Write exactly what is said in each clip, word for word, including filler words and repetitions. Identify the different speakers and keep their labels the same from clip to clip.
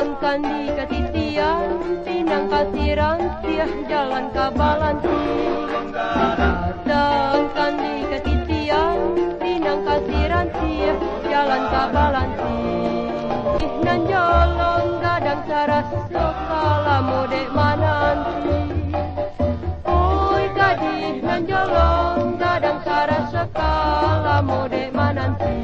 Speaker 1: Datangkan di ketitian, pinang kasiran, siah jalan kabalanti. Datangkan di ketitian, pinang kasiran, siah jalan kabalanti. Nan jolong gadang saras sokala mode mananti. Oi gadih nan jolong gadang saras sokala mode mananti.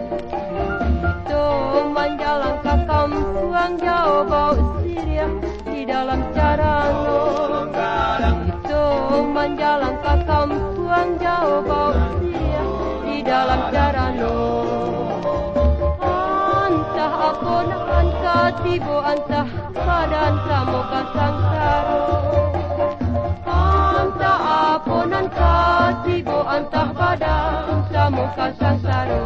Speaker 1: Manjalang ke kampuang jauh bau siriah di dalam carano. Itu manjalang ke kampuang jauh bau siriah di dalam carano. Antah aku nahan katibu antah badan kamu kasangsaro. Antah aku nahan katibu antah badan kamu kasangsaro.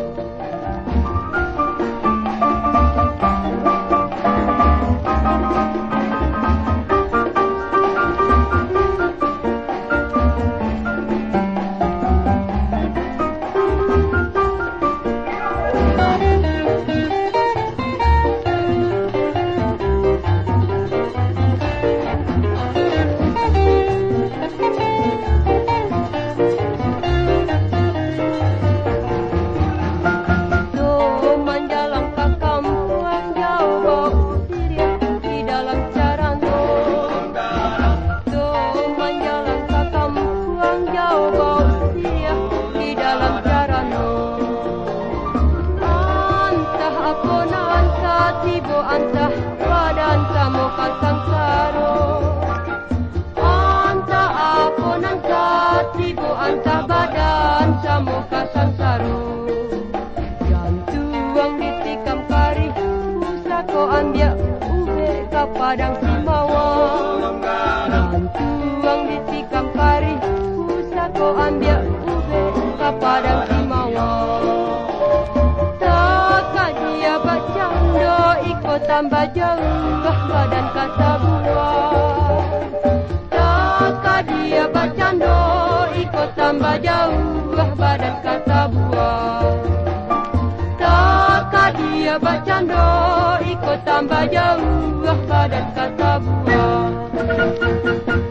Speaker 1: Antah badan kamu kasangsaro. Antah aku nan katibu antah badan kamu kasangsaro. Jantuang ditikam kari, usako ambil ube ke padang simawang. Jantuang ditikam kari, usako ambil ube ke padang simawang. Tambah jauh badan kata buah. Taka dia bacando ikut tambah jauh badan kata buah. Taka dia bacando ikut tambah jauh badan kata buah.